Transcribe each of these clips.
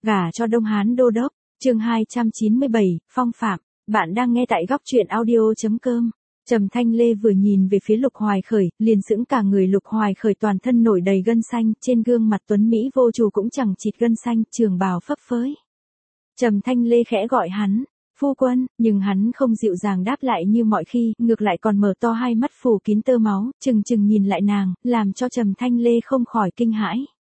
Gả cho Đông Hán đô đốc, chương 297, phong phạm, bạn đang nghe tại góc truyện audio.com. Trầm Thanh Lê vừa nhìn về phía Lục Hoài Khởi, liền sững cả người. Lục Hoài Khởi toàn thân nổi đầy gân xanh, trên gương mặt tuấn Mỹ vô chủ cũng chẳng chịt gân xanh, trường bào phấp phới. Trầm Thanh Lê khẽ gọi hắn, phu quân, nhưng hắn không dịu dàng đáp lại như mọi khi, ngược lại còn mở to hai mắt phủ kín tơ máu, chừng chừng nhìn lại nàng, làm cho Trầm Thanh Lê không khỏi kinh hãi.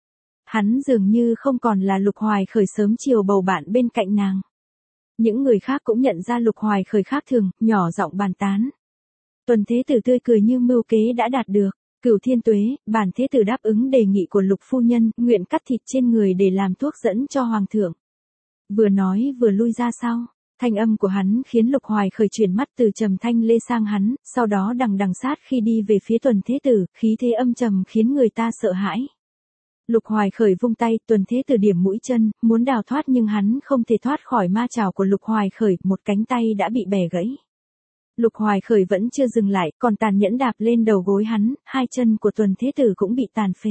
Hắn dường như không còn là Lục Hoài Khởi sớm chiều bầu bạn bên cạnh nàng. Những người khác cũng nhận ra Lục Hoài Khởi khác thường, nhỏ giọng bàn tán. Tuần Thế Tử tươi cười như mưu kế đã đạt được. Cửu Thiên Tuế, bản Thế Tử đáp ứng đề nghị của Lục phu nhân, nguyện cắt thịt trên người để làm thuốc dẫn cho hoàng thượng. Vừa nói vừa lui ra sau. Thanh âm của hắn khiến Lục Hoài Khởi chuyển mắt từ Trầm Thanh Lê sang hắn, sau đó đằng sát khi đi về phía Tuần Thế Tử, khí thế âm trầm khiến người ta sợ hãi. Lục Hoài Khởi vung tay, Tuần Thế Tử điểm mũi chân, muốn đào thoát nhưng hắn không thể thoát khỏi ma chảo của Lục Hoài Khởi, một cánh tay đã bị bẻ gãy. Lục Hoài Khởi vẫn chưa dừng lại, còn tàn nhẫn đạp lên đầu gối hắn, hai chân của Tuần Thế Tử cũng bị tàn phế.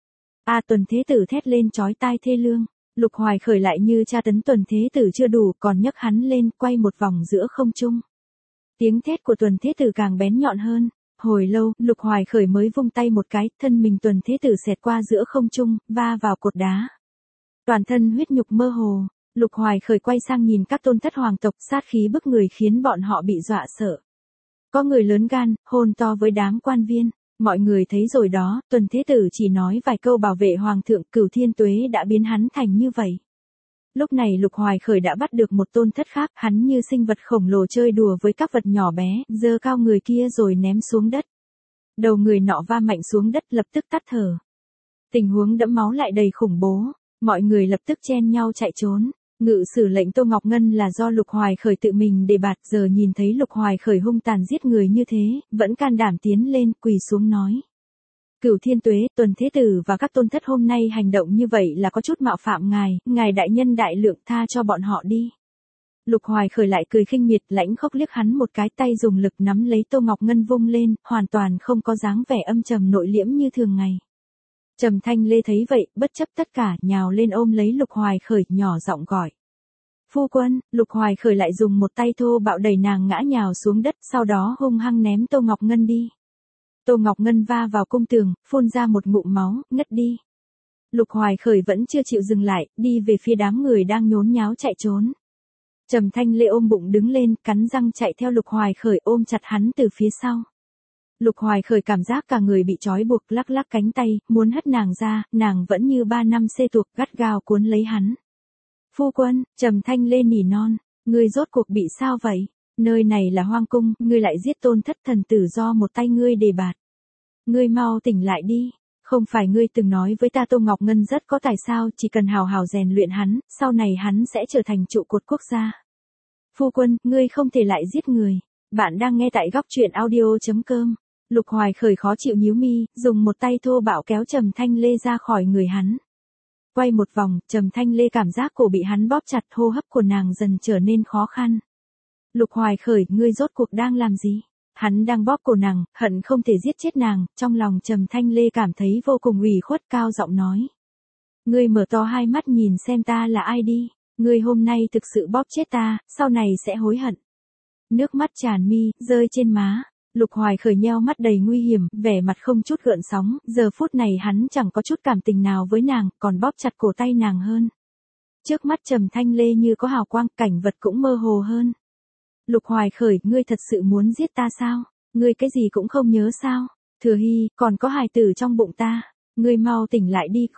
Tuần Thế Tử thét lên chói tai thê lương. Lục Hoài Khởi lại như tra tấn Tuần Thế Tử chưa đủ, còn nhấc hắn lên, quay một vòng giữa không trung. Tiếng thét của Tuần Thế Tử càng bén nhọn hơn. Hồi lâu, Lục Hoài Khởi mới vung tay một cái, thân mình Tuần Thế Tử xẹt qua giữa không trung, va vào cột đá. Toàn thân huyết nhục mơ hồ. Lục Hoài Khởi quay sang nhìn các tôn thất hoàng tộc, sát khí bức người khiến bọn họ bị dọa sợ. Có người lớn gan, hôn to với đám quan viên. Mọi người thấy rồi đó, Tuần Thế Tử chỉ nói vài câu bảo vệ hoàng thượng, Cửu Thiên Tuế đã biến hắn thành như vậy. Lúc này Lục Hoài Khởi đã bắt được một tôn thất khác, hắn như sinh vật khổng lồ chơi đùa với các vật nhỏ bé, giơ cao người kia rồi ném xuống đất. Đầu người nọ va mạnh xuống đất, lập tức tắt thở. Tình huống đẫm máu lại đầy khủng bố, mọi người lập tức chen nhau chạy trốn. Ngự sử lệnh Tô Ngọc Ngân là do Lục Hoài Khởi tự mình đề bạt, giờ nhìn thấy Lục Hoài Khởi hung tàn giết người như thế, vẫn can đảm tiến lên, quỳ xuống nói. Cửu Thiên Tuế, Tuần Thế Tử và các tôn thất hôm nay hành động như vậy là có chút mạo phạm ngài đại nhân đại lượng, tha cho bọn họ đi. Lục Hoài Khởi lại cười khinh miệt, lãnh khốc liếc hắn một cái, tay dùng lực nắm lấy Tô Ngọc Ngân vung lên, hoàn toàn không có dáng vẻ âm trầm nội liễm như thường ngày. Trầm Thanh Lê thấy vậy, bất chấp tất cả, nhào lên ôm lấy Lục Hoài Khởi, nhỏ giọng gọi. Phu quân. Lục Hoài Khởi lại dùng một tay thô bạo đẩy nàng ngã nhào xuống đất, sau đó hung hăng ném Tô Ngọc Ngân đi. Tô Ngọc Ngân va vào cung tường, phun ra một ngụm máu, ngất đi. Lục Hoài Khởi vẫn chưa chịu dừng lại, đi về phía đám người đang nhốn nháo chạy trốn. Trầm Thanh Lê ôm bụng đứng lên, cắn răng chạy theo Lục Hoài Khởi, ôm chặt hắn từ phía sau. Lục Hoài Khởi cảm giác cả người bị trói buộc, lắc lắc cánh tay, muốn hất nàng ra, nàng vẫn như 3 năm xê tuộc, gắt gao cuốn lấy hắn. Phu quân, Trầm Thanh Lê nỉ non, ngươi rốt cuộc bị sao vậy? Nơi này là hoang cung, ngươi lại giết tôn thất thần tử do một tay ngươi đề bạt. Ngươi mau tỉnh lại đi, không phải ngươi từng nói với ta Tô Ngọc Ngân rất có tài sao, chỉ cần hào hào rèn luyện hắn, sau này hắn sẽ trở thành trụ cột quốc gia. Phu quân, ngươi không thể lại giết người. Bạn đang nghe tại góc truyện audio.com. Lục Hoài Khởi khó chịu nhíu mi, dùng một tay thô bạo kéo Trầm Thanh Lê ra khỏi người hắn. Quay một vòng, Trầm Thanh Lê cảm giác cổ bị hắn bóp chặt, hô hấp của nàng dần trở nên khó khăn. Lục Hoài Khởi, ngươi rốt cuộc đang làm gì? Hắn đang bóp cổ nàng, hận không thể giết chết nàng, trong lòng Trầm Thanh Lê cảm thấy vô cùng ủy khuất, cao giọng nói. Ngươi mở to hai mắt nhìn xem ta là ai đi, ngươi hôm nay thực sự bóp chết ta, sau này sẽ hối hận. Nước mắt tràn mi, rơi trên má. Lục Hoài Khởi nheo mắt đầy nguy hiểm, vẻ mặt không chút gợn sóng, giờ phút này hắn chẳng có chút cảm tình nào với nàng, còn bóp chặt cổ tay nàng hơn. Trước mắt Trầm Thanh Lê như có hào quang, cảnh vật cũng mơ hồ hơn. Lục Hoài Khởi, ngươi thật sự muốn giết ta sao? Ngươi cái gì cũng không nhớ sao? Thừa Hy, còn có hài tử trong bụng ta. Ngươi mau tỉnh lại đi,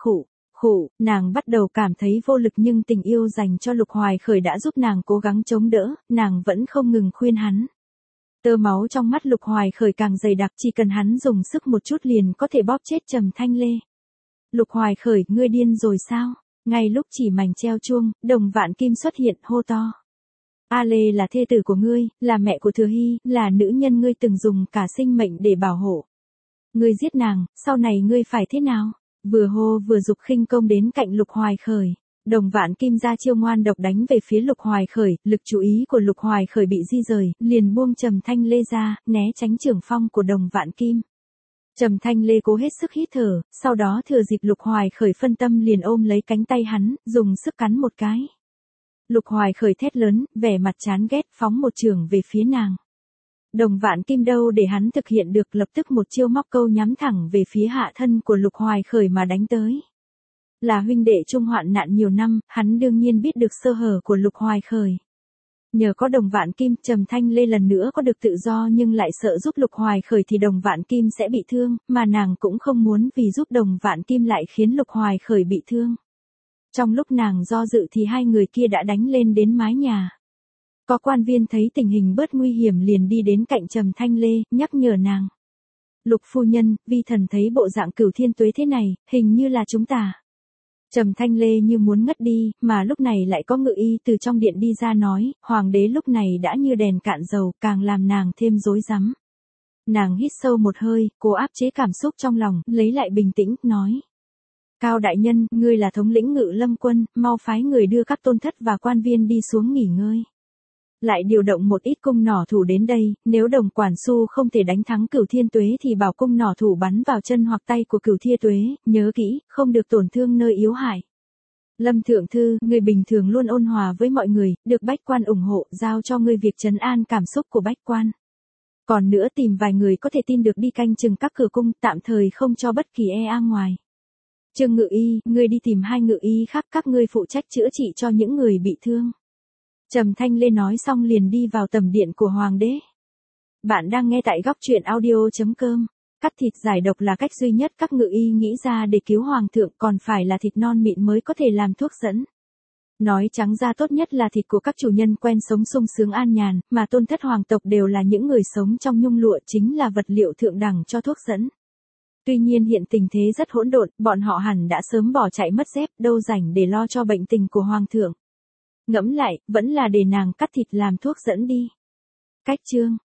nàng bắt đầu cảm thấy vô lực nhưng tình yêu dành cho Lục Hoài Khởi đã giúp nàng cố gắng chống đỡ, nàng vẫn không ngừng khuyên hắn. Tơ máu trong mắt Lục Hoài Khởi càng dày đặc, chỉ cần hắn dùng sức một chút liền có thể bóp chết Trầm Thanh Lê. Lục Hoài Khởi, ngươi điên rồi sao? Ngay lúc chỉ mảnh treo chuông, Đồng Vạn Kim xuất hiện, hô to. A Lê là thê tử của ngươi, là mẹ của Thừa Hy, là nữ nhân ngươi từng dùng cả sinh mệnh để bảo hộ. Ngươi giết nàng, sau này ngươi phải thế nào? Vừa hô vừa dục khinh công đến cạnh Lục Hoài Khởi. Đồng Vạn Kim ra chiêu ngoan độc đánh về phía Lục Hoài Khởi, lực chú ý của Lục Hoài Khởi bị di rời, liền buông Trầm Thanh Lê ra, né tránh trưởng phong của Đồng Vạn Kim. Trầm Thanh Lê cố hết sức hít thở, sau đó thừa dịp Lục Hoài Khởi phân tâm liền ôm lấy cánh tay hắn, dùng sức cắn một cái. Lục Hoài Khởi thét lớn, vẻ mặt chán ghét phóng một chưởng về phía nàng. Đồng Vạn Kim đâu để hắn thực hiện được, lập tức một chiêu móc câu nhắm thẳng về phía hạ thân của Lục Hoài Khởi mà đánh tới. Là huynh đệ chung hoạn nạn nhiều năm, hắn đương nhiên biết được sơ hở của Lục Hoài Khởi. Nhờ có Đồng Vạn Kim, Trầm Thanh Lê lần nữa có được tự do, nhưng lại sợ giúp Lục Hoài Khởi thì Đồng Vạn Kim sẽ bị thương, mà nàng cũng không muốn vì giúp Đồng Vạn Kim lại khiến Lục Hoài Khởi bị thương. Trong lúc nàng do dự thì hai người kia đã đánh lên đến mái nhà. Có quan viên thấy tình hình bớt nguy hiểm liền đi đến cạnh Trầm Thanh Lê, nhắc nhở nàng. Lục phu nhân, vi thần thấy bộ dạng Cửu Thiên Tuế thế này, hình như là chúng ta. Trầm Thanh Lê như muốn ngất đi, mà lúc này lại có ngự y từ trong điện đi ra nói, hoàng đế lúc này đã như đèn cạn dầu, càng làm nàng thêm rối rắm. Nàng hít sâu một hơi, cố áp chế cảm xúc trong lòng, lấy lại bình tĩnh, nói. Cao đại nhân, ngươi là thống lĩnh Ngự Lâm quân, mau phái người đưa các tôn thất và quan viên đi xuống nghỉ ngơi. Lại điều động một ít cung nỏ thủ đến đây, nếu Đồng quản su không thể đánh thắng Cửu Thiên Tuế thì bảo cung nỏ thủ bắn vào chân hoặc tay của Cửu Thiên Tuế, nhớ kỹ, không được tổn thương nơi yếu hại. Lâm thượng thư, người bình thường luôn ôn hòa với mọi người, được bách quan ủng hộ, giao cho ngươi việc trấn an cảm xúc của bách quan. Còn nữa tìm vài người có thể tin được đi canh chừng các cửa cung, tạm thời không cho bất kỳ ngoài. Trương ngự y, ngươi đi tìm 2 ngự y khác, các ngươi phụ trách chữa trị cho những người bị thương. Trầm Thanh Lê nói xong liền đi vào tầm điện của hoàng đế. Bạn đang nghe tại góc truyện audio.com. Cắt thịt giải độc là cách duy nhất các ngự y nghĩ ra để cứu hoàng thượng, còn phải là thịt non mịn mới có thể làm thuốc dẫn. Nói trắng ra tốt nhất là thịt của các chủ nhân quen sống sung sướng an nhàn, mà tôn thất hoàng tộc đều là những người sống trong nhung lụa, chính là vật liệu thượng đẳng cho thuốc dẫn. Tuy nhiên hiện tình thế rất hỗn độn, bọn họ hẳn đã sớm bỏ chạy mất dép, đâu rảnh để lo cho bệnh tình của hoàng thượng. Ngẫm lại, vẫn là để nàng cắt thịt làm thuốc dẫn đi. Cách chương